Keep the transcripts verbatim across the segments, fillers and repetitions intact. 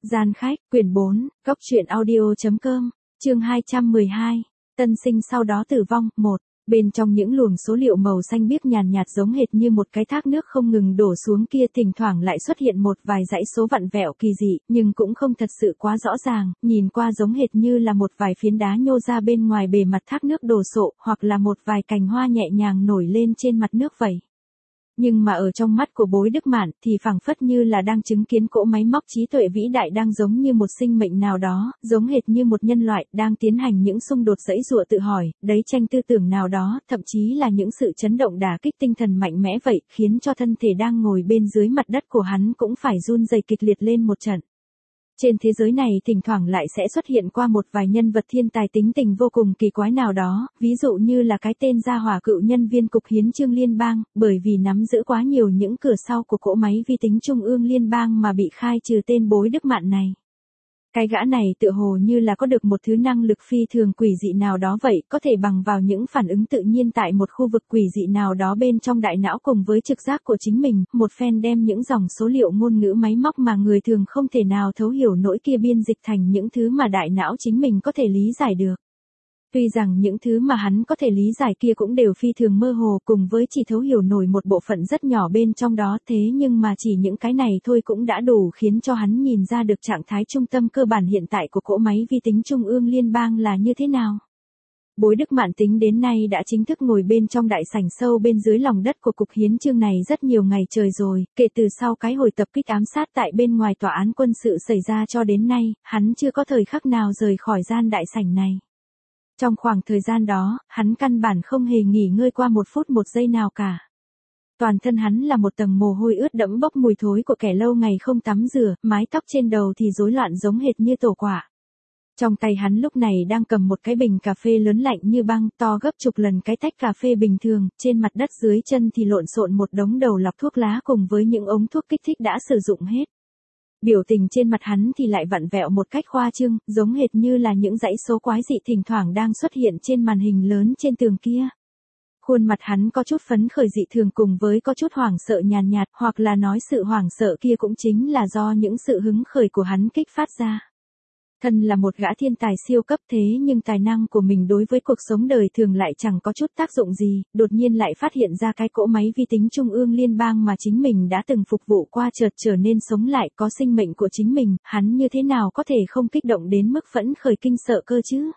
Gian khách, quyển bốn, góc truyện audio.com, chương hai trăm mười hai, tân sinh sau đó tử vong, một. Bên trong những luồng số liệu màu xanh biếc nhàn nhạt giống hệt như một cái thác nước không ngừng đổ xuống kia, thỉnh thoảng lại xuất hiện một vài dãy số vặn vẹo kỳ dị, nhưng cũng không thật sự quá rõ ràng, nhìn qua giống hệt như là một vài phiến đá nhô ra bên ngoài bề mặt thác nước đổ sộ, hoặc là một vài cành hoa nhẹ nhàng nổi lên trên mặt nước vậy. Nhưng mà ở trong mắt của Bối Đức Mạn thì phảng phất như là đang chứng kiến cỗ máy móc trí tuệ vĩ đại đang giống như một sinh mệnh nào đó, giống hệt như một nhân loại đang tiến hành những xung đột giãy giụa tự hỏi, đấy tranh tư tưởng nào đó, thậm chí là những sự chấn động đả kích tinh thần mạnh mẽ vậy, khiến cho thân thể đang ngồi bên dưới mặt đất của hắn cũng phải run rẩy kịch liệt lên một trận. Trên thế giới này thỉnh thoảng lại sẽ xuất hiện qua một vài nhân vật thiên tài tính tình vô cùng kỳ quái nào đó, ví dụ như là cái tên gia hỏa cựu nhân viên cục hiến chương liên bang, bởi vì nắm giữ quá nhiều những cửa sau của cỗ máy vi tính trung ương liên bang mà bị khai trừ tên Bối Đức Mạn này. Cái gã này tựa hồ như là có được một thứ năng lực phi thường quỷ dị nào đó vậy, có thể bằng vào những phản ứng tự nhiên tại một khu vực quỷ dị nào đó bên trong đại não cùng với trực giác của chính mình, một phen đem những dòng số liệu ngôn ngữ máy móc mà người thường không thể nào thấu hiểu nổi kia biên dịch thành những thứ mà đại não chính mình có thể lý giải được. Tuy rằng những thứ mà hắn có thể lý giải kia cũng đều phi thường mơ hồ cùng với chỉ thấu hiểu nổi một bộ phận rất nhỏ bên trong đó, thế nhưng mà chỉ những cái này thôi cũng đã đủ khiến cho hắn nhìn ra được trạng thái trung tâm cơ bản hiện tại của cỗ máy vi tính trung ương liên bang là như thế nào. Bối Đức Mạn tính đến nay đã chính thức ngồi bên trong đại sảnh sâu bên dưới lòng đất của cục hiến chương này rất nhiều ngày trời rồi, kể từ sau cái hồi tập kích ám sát tại bên ngoài tòa án quân sự xảy ra cho đến nay, hắn chưa có thời khắc nào rời khỏi gian đại sảnh này. Trong khoảng thời gian đó, hắn căn bản không hề nghỉ ngơi qua một phút một giây nào cả. Toàn thân hắn là một tầng mồ hôi ướt đẫm bốc mùi thối của kẻ lâu ngày không tắm rửa, mái tóc trên đầu thì rối loạn giống hệt như tổ quả. Trong tay hắn lúc này đang cầm một cái bình cà phê lớn lạnh như băng, to gấp chục lần cái tách cà phê bình thường, trên mặt đất dưới chân thì lộn xộn một đống đầu lọc thuốc lá cùng với những ống thuốc kích thích đã sử dụng hết. Biểu tình trên mặt hắn thì lại vặn vẹo một cách khoa trương, giống hệt như là những dãy số quái dị thỉnh thoảng đang xuất hiện trên màn hình lớn trên tường kia. Khuôn mặt hắn có chút phấn khởi dị thường cùng với có chút hoảng sợ nhàn nhạt, hoặc là nói sự hoảng sợ kia cũng chính là do những sự hứng khởi của hắn kích phát ra. Thân là một gã thiên tài siêu cấp thế nhưng tài năng của mình đối với cuộc sống đời thường lại chẳng có chút tác dụng gì, đột nhiên lại phát hiện ra cái cỗ máy vi tính trung ương liên bang mà chính mình đã từng phục vụ qua chợt trở nên sống lại có sinh mệnh của chính mình, hắn như thế nào có thể không kích động đến mức phẫn khởi kinh sợ cơ chứ?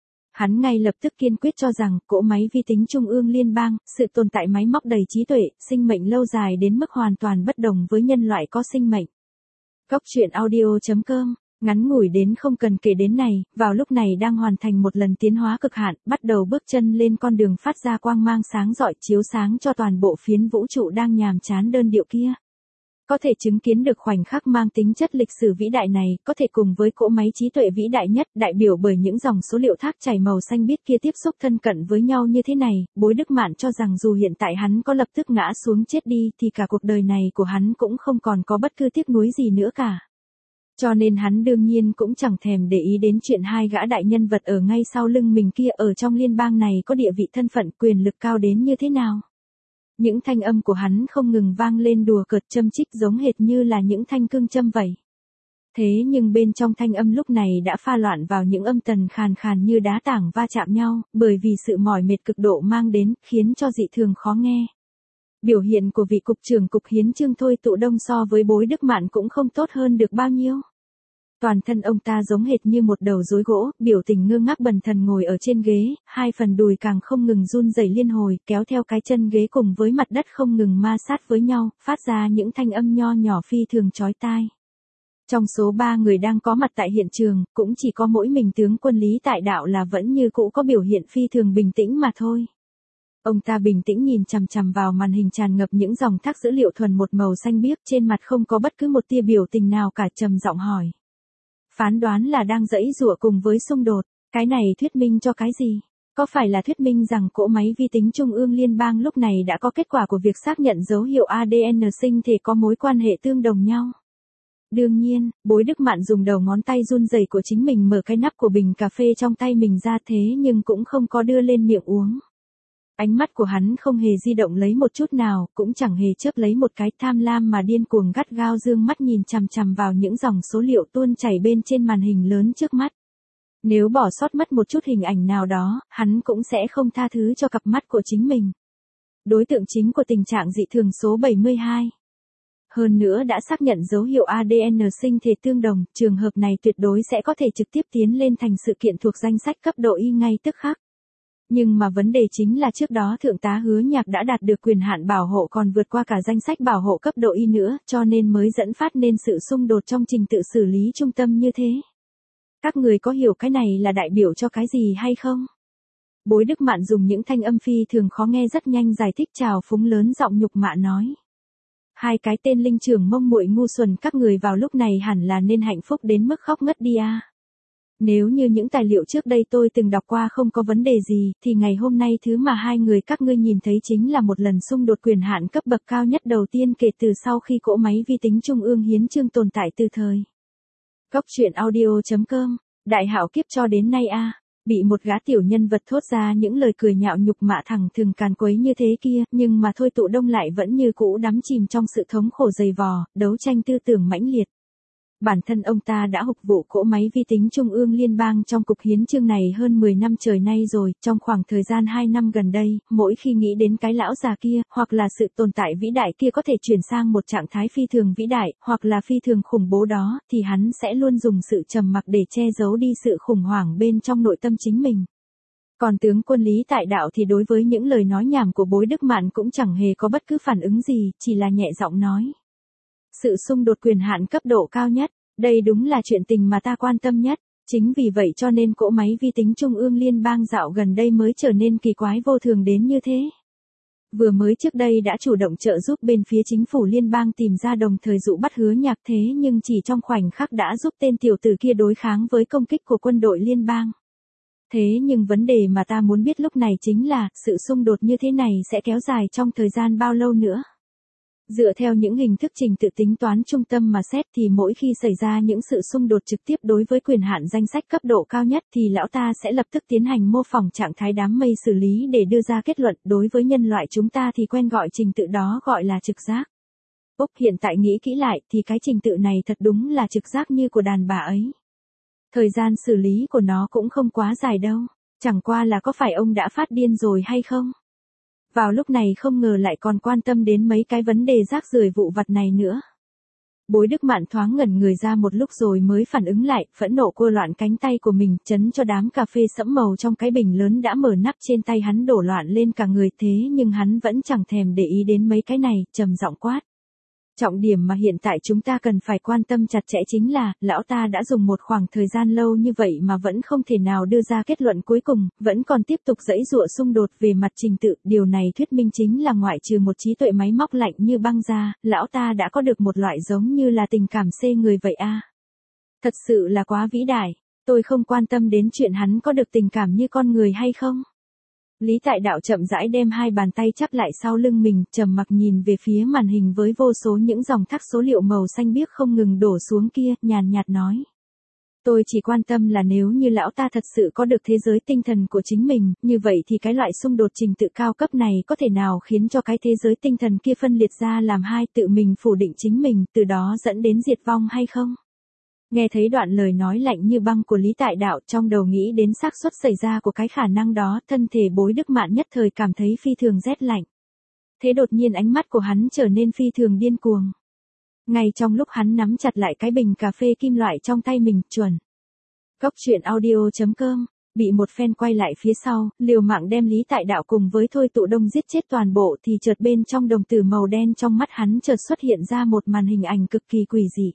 Hắn ngay lập tức kiên quyết cho rằng cỗ máy vi tính trung ương liên bang, sự tồn tại máy móc đầy trí tuệ, sinh mệnh lâu dài đến mức hoàn toàn bất đồng với nhân loại có sinh mệnh. Góc truyện audio.com ngắn ngủi đến không cần kể đến này, vào lúc này đang hoàn thành một lần tiến hóa cực hạn, bắt đầu bước chân lên con đường phát ra quang mang sáng rọi chiếu sáng cho toàn bộ phiến vũ trụ đang nhàm chán đơn điệu kia. Có thể chứng kiến được khoảnh khắc mang tính chất lịch sử vĩ đại này, có thể cùng với cỗ máy trí tuệ vĩ đại nhất, đại biểu bởi những dòng số liệu thác chảy màu xanh biếc kia tiếp xúc thân cận với nhau như thế này, Bối Đức Mạn cho rằng dù hiện tại hắn có lập tức ngã xuống chết đi thì cả cuộc đời này của hắn cũng không còn có bất cứ tiếc nuối gì nữa cả. Cho nên hắn đương nhiên cũng chẳng thèm để ý đến chuyện hai gã đại nhân vật ở ngay sau lưng mình kia ở trong liên bang này có địa vị thân phận quyền lực cao đến như thế nào. Những thanh âm của hắn không ngừng vang lên đùa cợt châm chích giống hệt như là những thanh cương châm vậy. Thế nhưng bên trong thanh âm lúc này đã pha loạn vào những âm tần khàn khàn như đá tảng va chạm nhau, bởi vì sự mỏi mệt cực độ mang đến, khiến cho dị thường khó nghe. Biểu hiện của vị cục trưởng cục hiến chương Thôi Tụ Đông so với Bối Đức Mạn cũng không tốt hơn được bao nhiêu. Toàn thân ông ta giống hệt như một đầu rối gỗ, biểu tình ngơ ngác bần thần ngồi ở trên ghế, hai phần đùi càng không ngừng run rẩy liên hồi, kéo theo cái chân ghế cùng với mặt đất không ngừng ma sát với nhau, phát ra những thanh âm nho nhỏ phi thường chói tai. Trong số ba người đang có mặt tại hiện trường, cũng chỉ có mỗi mình tướng quân Lý Tại Đạo là vẫn như cũ có biểu hiện phi thường bình tĩnh mà thôi. Ông ta bình tĩnh nhìn chằm chằm vào màn hình tràn ngập những dòng thác dữ liệu thuần một màu xanh biếc, trên mặt không có bất cứ một tia biểu tình nào cả, trầm giọng hỏi. Phán đoán là đang giãy giụa cùng với xung đột, cái này thuyết minh cho cái gì? Có phải là thuyết minh rằng cỗ máy vi tính trung ương liên bang lúc này đã có kết quả của việc xác nhận dấu hiệu a đê en sinh thể có mối quan hệ tương đồng nhau? Đương nhiên, Bối Đức Mạn dùng đầu ngón tay run rẩy của chính mình mở cái nắp của bình cà phê trong tay mình ra thế nhưng cũng không có đưa lên miệng uống. Ánh mắt của hắn không hề di động lấy một chút nào, cũng chẳng hề chớp lấy một cái, tham lam mà điên cuồng gắt gao dương mắt nhìn chằm chằm vào những dòng số liệu tuôn chảy bên trên màn hình lớn trước mắt. Nếu bỏ sót mất một chút hình ảnh nào đó, hắn cũng sẽ không tha thứ cho cặp mắt của chính mình. Đối tượng chính của tình trạng dị thường số bảy mươi hai. Hơn nữa đã xác nhận dấu hiệu a đê en sinh thể tương đồng, trường hợp này tuyệt đối sẽ có thể trực tiếp tiến lên thành sự kiện thuộc danh sách cấp độ Y ngay tức khắc. Nhưng mà vấn đề chính là trước đó Thượng tá Hứa Nhạc đã đạt được quyền hạn bảo hộ còn vượt qua cả danh sách bảo hộ cấp độ Y nữa, cho nên mới dẫn phát nên sự xung đột trong trình tự xử lý trung tâm như thế. Các người có hiểu cái này là đại biểu cho cái gì hay không? Bối Đức Mạn dùng những thanh âm phi thường khó nghe rất nhanh giải thích trào phúng lớn giọng nhục mạ nói. Hai cái tên linh trưởng mông muội ngu xuẩn, các người vào lúc này hẳn là nên hạnh phúc đến mức khóc ngất đi à. Nếu như những tài liệu trước đây tôi từng đọc qua không có vấn đề gì, thì ngày hôm nay thứ mà hai người các ngươi nhìn thấy chính là một lần xung đột quyền hạn cấp bậc cao nhất đầu tiên kể từ sau khi cỗ máy vi tính trung ương hiến chương tồn tại từ thời. Cốc truyện audio chấm com, đại hảo kiếp cho đến nay a à. Bị một gã tiểu nhân vật thốt ra những lời cười nhạo nhục mạ thẳng thừng càn quấy như thế kia, nhưng mà Thôi Tụ Đông lại vẫn như cũ đắm chìm trong sự thống khổ dày vò, đấu tranh tư tưởng mãnh liệt. Bản thân ông ta đã hục vụ cỗ máy vi tính trung ương liên bang trong cục hiến chương này hơn mười năm trời nay rồi, trong khoảng thời gian hai năm gần đây, mỗi khi nghĩ đến cái lão già kia, hoặc là sự tồn tại vĩ đại kia có thể chuyển sang một trạng thái phi thường vĩ đại, hoặc là phi thường khủng bố đó, thì hắn sẽ luôn dùng sự trầm mặc để che giấu đi sự khủng hoảng bên trong nội tâm chính mình. Còn tướng quân Lý Tại Đạo thì đối với những lời nói nhảm của Bối Đức Mạn cũng chẳng hề có bất cứ phản ứng gì, chỉ là nhẹ giọng nói. Sự xung đột quyền hạn cấp độ cao nhất, đây đúng là chuyện tình mà ta quan tâm nhất, chính vì vậy cho nên cỗ máy vi tính trung ương liên bang dạo gần đây mới trở nên kỳ quái vô thường đến như thế. Vừa mới trước đây đã chủ động trợ giúp bên phía chính phủ liên bang tìm ra đồng thời dụ bắt Hứa Nhạc, thế nhưng chỉ trong khoảnh khắc đã giúp tên tiểu tử kia đối kháng với công kích của quân đội liên bang. Thế nhưng vấn đề mà ta muốn biết lúc này chính là, sự xung đột như thế này sẽ kéo dài trong thời gian bao lâu nữa? Dựa theo những hình thức trình tự tính toán trung tâm mà xét thì mỗi khi xảy ra những sự xung đột trực tiếp đối với quyền hạn danh sách cấp độ cao nhất thì lão ta sẽ lập tức tiến hành mô phỏng trạng thái đám mây xử lý để đưa ra kết luận. Đối với nhân loại chúng ta thì quen gọi trình tự đó gọi là trực giác. Úc hiện tại nghĩ kỹ lại thì cái trình tự này thật đúng là trực giác như của đàn bà ấy. Thời gian xử lý của nó cũng không quá dài đâu, chẳng qua là có phải ông đã phát điên rồi hay không? Vào lúc này không ngờ lại còn quan tâm đến mấy cái vấn đề rác rưởi vụ vặt này nữa. Bối Đức Mạn thoáng ngẩn người ra một lúc rồi mới phản ứng lại, phẫn nộ cua loạn cánh tay của mình, chấn cho đám cà phê sẫm màu trong cái bình lớn đã mở nắp trên tay hắn đổ loạn lên cả người, thế nhưng hắn vẫn chẳng thèm để ý đến mấy cái này, trầm giọng quát. Trọng điểm mà hiện tại chúng ta cần phải quan tâm chặt chẽ chính là, lão ta đã dùng một khoảng thời gian lâu như vậy mà vẫn không thể nào đưa ra kết luận cuối cùng, vẫn còn tiếp tục giãy giụa xung đột về mặt trình tự, điều này thuyết minh chính là ngoại trừ một trí tuệ máy móc lạnh như băng ra, lão ta đã có được một loại giống như là tình cảm xê người vậy a. À. Thật sự là quá vĩ đại, tôi không quan tâm đến chuyện hắn có được tình cảm như con người hay không. Lý Tại Đạo chậm rãi đem hai bàn tay chắp lại sau lưng mình, trầm mặc nhìn về phía màn hình với vô số những dòng thác số liệu màu xanh biếc không ngừng đổ xuống kia, nhàn nhạt nói. Tôi chỉ quan tâm là nếu như lão ta thật sự có được thế giới tinh thần của chính mình, như vậy thì cái loại xung đột trình tự cao cấp này có thể nào khiến cho cái thế giới tinh thần kia phân liệt ra làm hai, tự mình phủ định chính mình, từ đó dẫn đến diệt vong hay không? Nghe thấy đoạn lời nói lạnh như băng của Lý Tại Đạo, trong đầu nghĩ đến xác suất xảy ra của cái khả năng đó, thân thể Bối Đức Mạn nhất thời cảm thấy phi thường rét lạnh. Thế đột nhiên ánh mắt của hắn trở nên phi thường điên cuồng. Ngay trong lúc hắn nắm chặt lại cái bình cà phê kim loại trong tay mình, chuẩn. Cốc truyện audio chấm com, bị một phen quay lại phía sau, liều mạng đem Lý Tại Đạo cùng với Thôi Tụ Đông giết chết toàn bộ thì chợt bên trong đồng tử màu đen trong mắt hắn chợt xuất hiện ra một màn hình ảnh cực kỳ quỷ dị.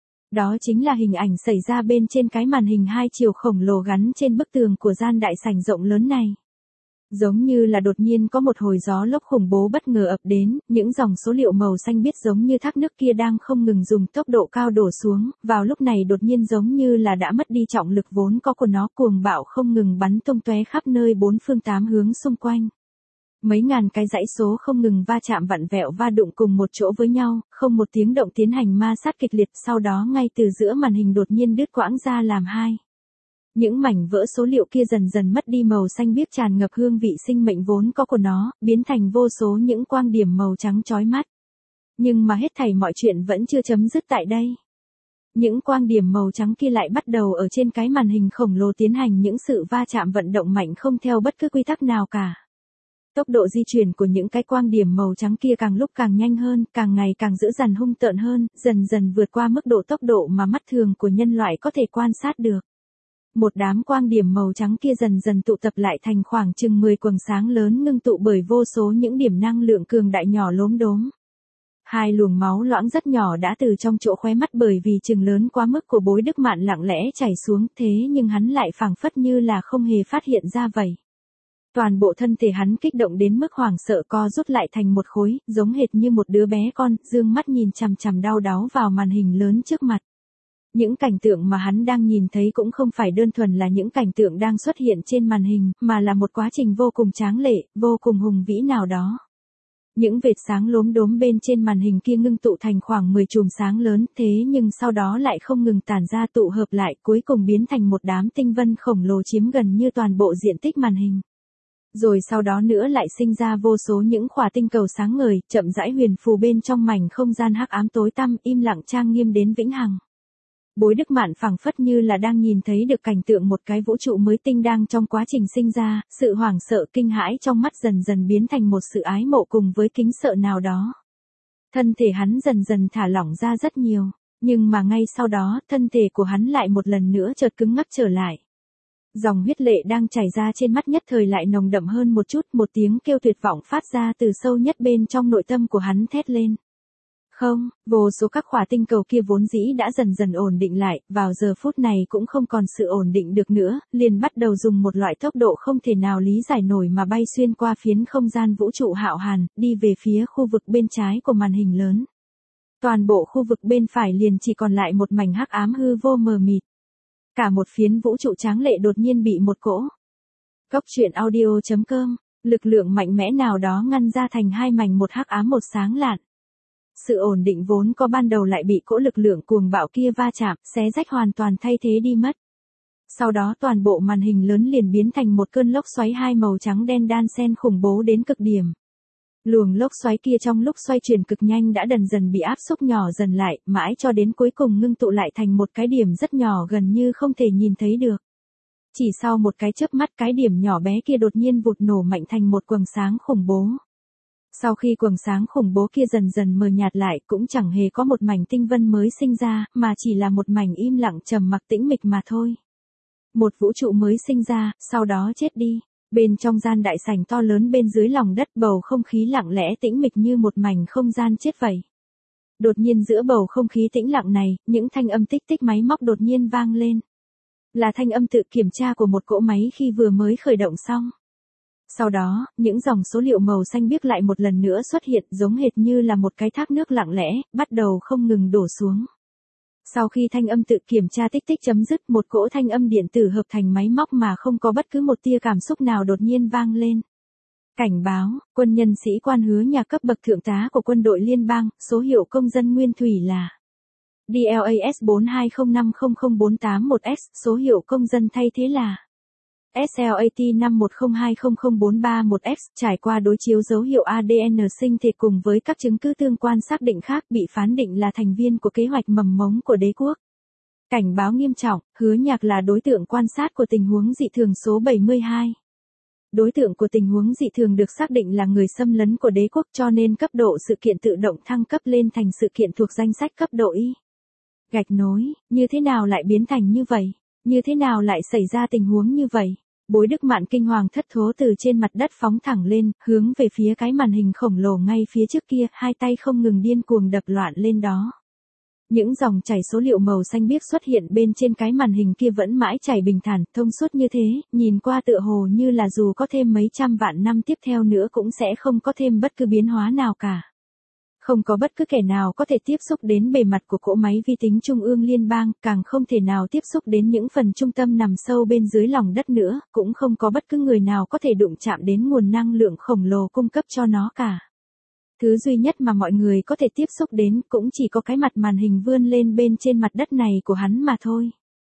Đó chính là hình ảnh xảy ra bên trên cái màn hình hai chiều khổng lồ gắn trên bức tường của gian đại sảnh rộng lớn này. Giống như là đột nhiên có một hồi gió lốc khủng bố bất ngờ ập đến, những dòng số liệu màu xanh biếc giống như thác nước kia đang không ngừng dùng tốc độ cao đổ xuống, vào lúc này đột nhiên giống như là đã mất đi trọng lực vốn có của nó, cuồng bạo không ngừng bắn tung tóe khắp nơi bốn phương tám hướng xung quanh. Mấy ngàn cái dãy số không ngừng va chạm vặn vẹo va đụng cùng một chỗ với nhau, không một tiếng động tiến hành ma sát kịch liệt, sau đó ngay từ giữa màn hình đột nhiên đứt quãng ra làm hai. Những mảnh vỡ số liệu kia dần dần mất đi màu xanh biếc tràn ngập hương vị sinh mệnh vốn có của nó, biến thành vô số những quang điểm màu trắng chói mắt. Nhưng mà hết thảy mọi chuyện vẫn chưa chấm dứt tại đây. Những quang điểm màu trắng kia lại bắt đầu ở trên cái màn hình khổng lồ tiến hành những sự va chạm vận động mạnh không theo bất cứ quy tắc nào cả. Tốc độ di chuyển của những cái quang điểm màu trắng kia càng lúc càng nhanh hơn, càng ngày càng dữ dằn hung tợn hơn, dần dần vượt qua mức độ tốc độ mà mắt thường của nhân loại có thể quan sát được. Một đám quang điểm màu trắng kia dần dần tụ tập lại thành khoảng chừng mười quầng sáng lớn ngưng tụ bởi vô số những điểm năng lượng cường đại nhỏ lốm đốm. Hai luồng máu loãng rất nhỏ đã từ trong chỗ khóe mắt bởi vì chừng lớn quá mức của Bối Đức Mạn lặng lẽ chảy xuống, thế nhưng hắn lại phảng phất như là không hề phát hiện ra vậy. Toàn bộ thân thể hắn kích động đến mức hoảng sợ co rút lại thành một khối, giống hệt như một đứa bé con, dương mắt nhìn chằm chằm đau đáu vào màn hình lớn trước mặt. Những cảnh tượng mà hắn đang nhìn thấy cũng không phải đơn thuần là những cảnh tượng đang xuất hiện trên màn hình, mà là một quá trình vô cùng tráng lệ, vô cùng hùng vĩ nào đó. Những vệt sáng lốm đốm bên trên màn hình kia ngưng tụ thành khoảng mười chùm sáng lớn, thế nhưng sau đó lại không ngừng tản ra tụ hợp lại, cuối cùng biến thành một đám tinh vân khổng lồ chiếm gần như toàn bộ diện tích màn hình. Rồi sau đó nữa lại sinh ra vô số những khỏa tinh cầu sáng ngời, chậm rãi huyền phù bên trong mảnh không gian hắc ám tối tăm, im lặng trang nghiêm đến vĩnh hằng. Bối Đức Mạn phảng phất như là đang nhìn thấy được cảnh tượng một cái vũ trụ mới tinh đang trong quá trình sinh ra, sự hoảng sợ kinh hãi trong mắt dần dần biến thành một sự ái mộ cùng với kính sợ nào đó. Thân thể hắn dần dần thả lỏng ra rất nhiều, nhưng mà ngay sau đó, thân thể của hắn lại một lần nữa chợt cứng ngắc trở lại. Dòng huyết lệ đang chảy ra trên mắt nhất thời lại nồng đậm hơn một chút, một tiếng kêu tuyệt vọng phát ra từ sâu nhất bên trong nội tâm của hắn thét lên. Không, vô số các khỏa tinh cầu kia vốn dĩ đã dần dần ổn định lại, vào giờ phút này cũng không còn sự ổn định được nữa, liền bắt đầu dùng một loại tốc độ không thể nào lý giải nổi mà bay xuyên qua phiến không gian vũ trụ hạo hàn, đi về phía khu vực bên trái của màn hình lớn. Toàn bộ khu vực bên phải liền chỉ còn lại một mảnh hắc ám hư vô mờ mịt. Cả một phiến vũ trụ tráng lệ đột nhiên bị một cỗ Cốc truyện audio chấm com, lực lượng mạnh mẽ nào đó ngăn ra thành hai mảnh, một hắc ám một sáng lạn. Sự ổn định vốn có ban đầu lại bị cỗ lực lượng cuồng bạo kia va chạm, xé rách hoàn toàn thay thế đi mất. Sau đó toàn bộ màn hình lớn liền biến thành một cơn lốc xoáy hai màu trắng đen đan xen khủng bố đến cực điểm. Luồng lốc xoáy kia trong lúc xoay chuyển cực nhanh đã dần dần bị áp xúc nhỏ dần lại, mãi cho đến cuối cùng ngưng tụ lại thành một cái điểm rất nhỏ gần như không thể nhìn thấy được. Chỉ sau một cái chớp mắt, cái điểm nhỏ bé kia đột nhiên vụt nổ mạnh thành một quầng sáng khủng bố. Sau khi quầng sáng khủng bố kia dần dần mờ nhạt lại, cũng chẳng hề có một mảnh tinh vân mới sinh ra, mà chỉ là một mảnh im lặng trầm mặc tĩnh mịch mà thôi. Một vũ trụ mới sinh ra, sau đó chết đi. Bên trong gian đại sảnh to lớn bên dưới lòng đất, bầu không khí lặng lẽ tĩnh mịch như một mảnh không gian chết vậy. Đột nhiên giữa bầu không khí tĩnh lặng này, những thanh âm tích tích máy móc đột nhiên vang lên. Là thanh âm tự kiểm tra của một cỗ máy khi vừa mới khởi động xong. Sau đó, những dòng số liệu màu xanh biếc lại một lần nữa xuất hiện, giống hệt như là một cái thác nước lặng lẽ, bắt đầu không ngừng đổ xuống. Sau khi thanh âm tự kiểm tra tích tích chấm dứt, một cỗ thanh âm điện tử hợp thành máy móc mà không có bất cứ một tia cảm xúc nào đột nhiên vang lên. Cảnh báo, quân nhân sĩ quan Hứa Nhạc cấp bậc thượng tá của quân đội liên bang, số hiệu công dân nguyên thủy là D L A S bốn hai không năm không không bốn tám một S, số hiệu công dân thay thế là S L A T năm một không hai không không bốn ba một X, trải qua đối chiếu dấu hiệu A D N sinh thể cùng với các chứng cứ tương quan xác định khác, bị phán định là thành viên của kế hoạch mầm mống của đế quốc. Cảnh báo nghiêm trọng, Hứa Nhạc là đối tượng quan sát của tình huống dị thường số bảy mươi hai. Đối tượng của tình huống dị thường được xác định là người xâm lấn của đế quốc, cho nên cấp độ sự kiện tự động thăng cấp lên thành sự kiện thuộc danh sách cấp độ Y. Gạch nối, như thế nào lại biến thành như vậy? Như thế nào lại xảy ra tình huống như vậy? Bối Đức Mạn kinh hoàng thất thố từ trên mặt đất phóng thẳng lên, hướng về phía cái màn hình khổng lồ ngay phía trước kia, hai tay không ngừng điên cuồng đập loạn lên đó. Những dòng chảy số liệu màu xanh biếc xuất hiện bên trên cái màn hình kia vẫn mãi chảy bình thản, thông suốt như thế, nhìn qua tựa hồ như là dù có thêm mấy trăm vạn năm tiếp theo nữa cũng sẽ không có thêm bất cứ biến hóa nào cả. Không có bất cứ kẻ nào có thể tiếp xúc đến bề mặt của cỗ máy vi tính trung ương liên bang, càng không thể nào tiếp xúc đến những phần trung tâm nằm sâu bên dưới lòng đất nữa, cũng không có bất cứ người nào có thể đụng chạm đến nguồn năng lượng khổng lồ cung cấp cho nó cả. Thứ duy nhất mà mọi người có thể tiếp xúc đến cũng chỉ có cái mặt màn hình vươn lên bên trên mặt đất này của hắn mà thôi.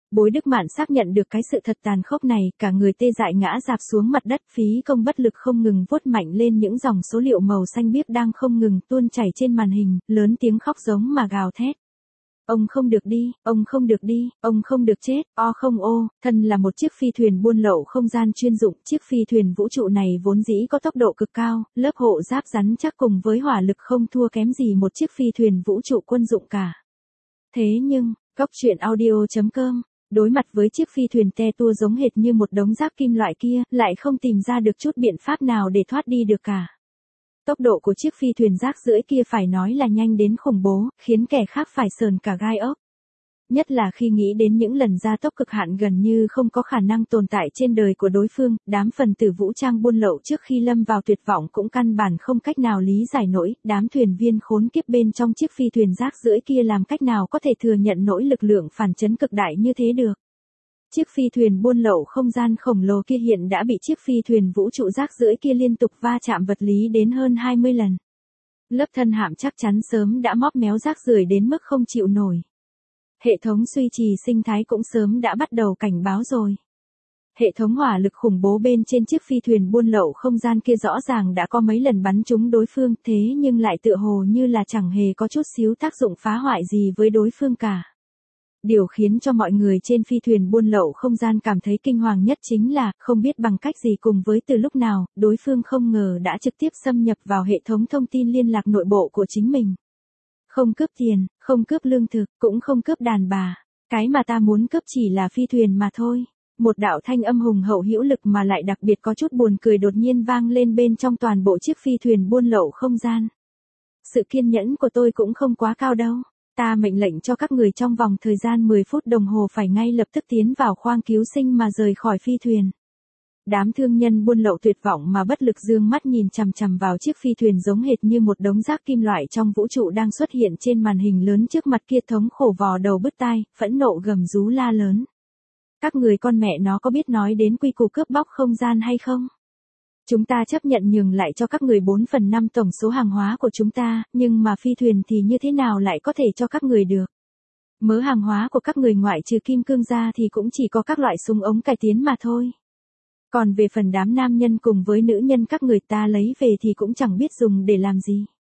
Bối Đức Mạn xác nhận được cái sự thật tàn khốc này, cả người tê dại ngã rạp xuống mặt đất, phí công bất lực không ngừng vuốt mạnh lên những dòng số liệu màu xanh biếc đang không ngừng tuôn chảy trên màn hình, lớn tiếng khóc giống mà gào thét. Ông không được đi, ông không được đi, ông không được chết, o không ô, thân là một chiếc phi thuyền buôn lậu không gian chuyên dụng, chiếc phi thuyền vũ trụ này vốn dĩ có tốc độ cực cao, lớp hộ giáp rắn chắc cùng với hỏa lực không thua kém gì một chiếc phi thuyền vũ trụ quân dụng cả. Thế nhưng, Cốc truyện audio chấm com, đối mặt với chiếc phi thuyền te tua giống hệt như một đống rác kim loại kia, lại không tìm ra được chút biện pháp nào để thoát đi được cả. Tốc độ của chiếc phi thuyền rác rưởi kia phải nói là nhanh đến khủng bố, khiến kẻ khác phải sờn cả gai ốc. Nhất là khi nghĩ đến những lần gia tốc cực hạn gần như không có khả năng tồn tại trên đời của đối phương, đám phần tử vũ trang buôn lậu trước khi lâm vào tuyệt vọng cũng căn bản không cách nào lý giải nổi, đám thuyền viên khốn kiếp bên trong chiếc phi thuyền rác rưởi kia làm cách nào có thể thừa nhận nỗi lực lượng phản chấn cực đại như thế được. Chiếc phi thuyền buôn lậu không gian khổng lồ kia hiện đã bị chiếc phi thuyền vũ trụ rác rưởi kia liên tục va chạm vật lý đến hơn hai mươi lần. Lớp thân hạm chắc chắn sớm đã móp méo rác rưởi đến mức không chịu nổi. Hệ thống duy trì sinh thái cũng sớm đã bắt đầu cảnh báo rồi. Hệ thống hỏa lực khủng bố bên trên chiếc phi thuyền buôn lậu không gian kia rõ ràng đã có mấy lần bắn trúng đối phương, thế nhưng lại tựa hồ như là chẳng hề có chút xíu tác dụng phá hoại gì với đối phương cả. Điều khiến cho mọi người trên phi thuyền buôn lậu không gian cảm thấy kinh hoàng nhất chính là, không biết bằng cách gì cùng với từ lúc nào, đối phương không ngờ đã trực tiếp xâm nhập vào hệ thống thông tin liên lạc nội bộ của chính mình. Không cướp tiền, không cướp lương thực, cũng không cướp đàn bà. Cái mà ta muốn cướp chỉ là phi thuyền mà thôi. Một đạo thanh âm hùng hậu hữu lực mà lại đặc biệt có chút buồn cười đột nhiên vang lên bên trong toàn bộ chiếc phi thuyền buôn lậu không gian. Sự kiên nhẫn của tôi cũng không quá cao đâu. Ta mệnh lệnh cho các người trong vòng thời gian mười phút đồng hồ phải ngay lập tức tiến vào khoang cứu sinh mà rời khỏi phi thuyền. Đám thương nhân buôn lậu tuyệt vọng mà bất lực dương mắt nhìn chằm chằm vào chiếc phi thuyền giống hệt như một đống rác kim loại trong vũ trụ đang xuất hiện trên màn hình lớn trước mặt kia, thống khổ vò đầu bứt tai, phẫn nộ gầm rú la lớn. Các người con mẹ nó có biết nói đến quy củ cướp bóc không gian hay không? Chúng ta chấp nhận nhường lại cho các người bốn phần năm tổng số hàng hóa của chúng ta, nhưng mà phi thuyền thì như thế nào lại có thể cho các người được? Mớ hàng hóa của các người ngoại trừ kim cương ra thì cũng chỉ có các loại súng ống cải tiến mà thôi. Còn về phần đám nam nhân cùng với nữ nhân các người ta lấy về thì cũng chẳng biết dùng để làm gì.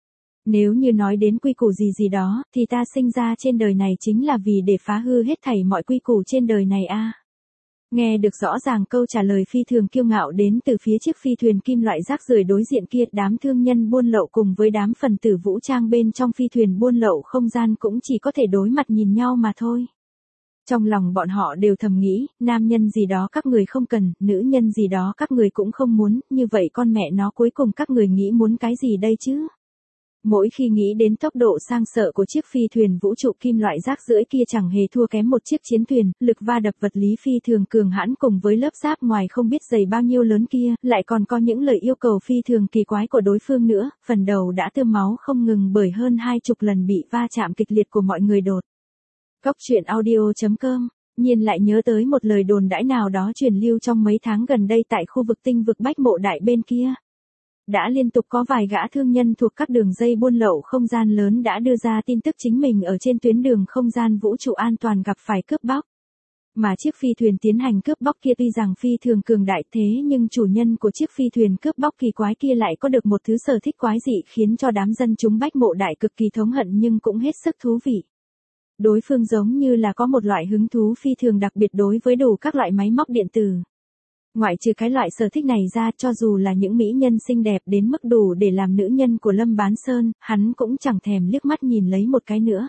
Nếu như nói đến quy củ gì gì đó, thì ta sinh ra trên đời này chính là vì để phá hư hết thảy mọi quy củ trên đời này a. À. Nghe được rõ ràng câu trả lời phi thường kiêu ngạo đến từ phía chiếc phi thuyền kim loại rác rưởi đối diện kia, đám thương nhân buôn lậu cùng với đám phần tử vũ trang bên trong phi thuyền buôn lậu không gian cũng chỉ có thể đối mặt nhìn nhau mà thôi. Trong lòng bọn họ đều thầm nghĩ, nam nhân gì đó các người không cần, nữ nhân gì đó các người cũng không muốn, như vậy con mẹ nó cuối cùng các người nghĩ muốn cái gì đây chứ? Mỗi khi nghĩ đến tốc độ sang sợ của chiếc phi thuyền vũ trụ kim loại rác rưởi kia chẳng hề thua kém một chiếc chiến thuyền, lực va đập vật lý phi thường cường hãn cùng với lớp giáp ngoài không biết dày bao nhiêu lớn kia, lại còn có những lời yêu cầu phi thường kỳ quái của đối phương nữa, phần đầu đã tươm máu không ngừng bởi hơn hai chục lần bị va chạm kịch liệt của mọi người đột. Cốc truyện audio chấm com, nhiên lại nhớ tới một lời đồn đãi nào đó truyền lưu trong mấy tháng gần đây tại khu vực tinh vực Bách Mộ Đại bên kia. Đã liên tục có vài gã thương nhân thuộc các đường dây buôn lậu không gian lớn đã đưa ra tin tức chính mình ở trên tuyến đường không gian vũ trụ an toàn gặp phải cướp bóc. Mà chiếc phi thuyền tiến hành cướp bóc kia tuy rằng phi thường cường đại thế nhưng chủ nhân của chiếc phi thuyền cướp bóc kỳ quái kia lại có được một thứ sở thích quái dị khiến cho đám dân chúng Bách Mộ Đại cực kỳ thống hận nhưng cũng hết sức thú vị. Đối phương giống như là có một loại hứng thú phi thường đặc biệt đối với đủ các loại máy móc điện tử. Ngoại trừ cái loại sở thích này ra, cho dù là những mỹ nhân xinh đẹp đến mức đủ để làm nữ nhân của Lâm Bán Sơn, hắn cũng chẳng thèm liếc mắt nhìn lấy một cái nữa.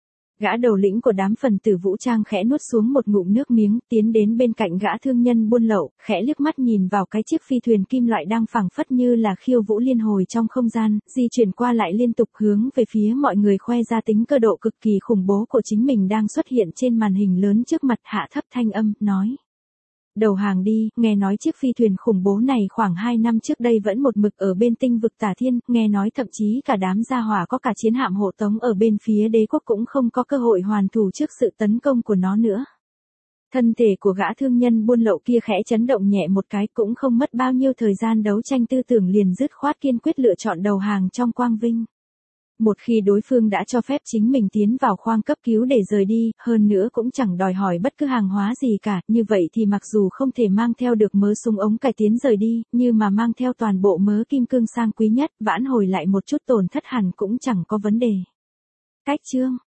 Gã đầu lĩnh của đám phần tử vũ trang khẽ nuốt xuống một ngụm nước miếng, tiến đến bên cạnh gã thương nhân buôn lậu, khẽ liếc mắt nhìn vào cái chiếc phi thuyền kim loại đang phảng phất như là khiêu vũ liên hồi trong không gian, di chuyển qua lại liên tục hướng về phía mọi người khoe ra tính cơ độ cực kỳ khủng bố của chính mình đang xuất hiện trên màn hình lớn trước mặt, hạ thấp thanh âm, nói. Đầu hàng đi, nghe nói chiếc phi thuyền khủng bố này khoảng hai năm trước đây vẫn một mực ở bên tinh vực Tả Thiên, nghe nói thậm chí cả đám gia hỏa có cả chiến hạm hộ tống ở bên phía đế quốc cũng không có cơ hội hoàn thủ trước sự tấn công của nó nữa. Thân thể của gã thương nhân buôn lậu kia khẽ chấn động nhẹ một cái, cũng không mất bao nhiêu thời gian đấu tranh tư tưởng liền dứt khoát kiên quyết lựa chọn đầu hàng trong quang vinh. Một khi đối phương đã cho phép chính mình tiến vào khoang cấp cứu để rời đi, hơn nữa cũng chẳng đòi hỏi bất cứ hàng hóa gì cả, như vậy thì mặc dù không thể mang theo được mớ súng ống cải tiến rời đi, nhưng mà mang theo toàn bộ mớ kim cương sang quý nhất, vãn hồi lại một chút tổn thất hẳn cũng chẳng có vấn đề. Cách chương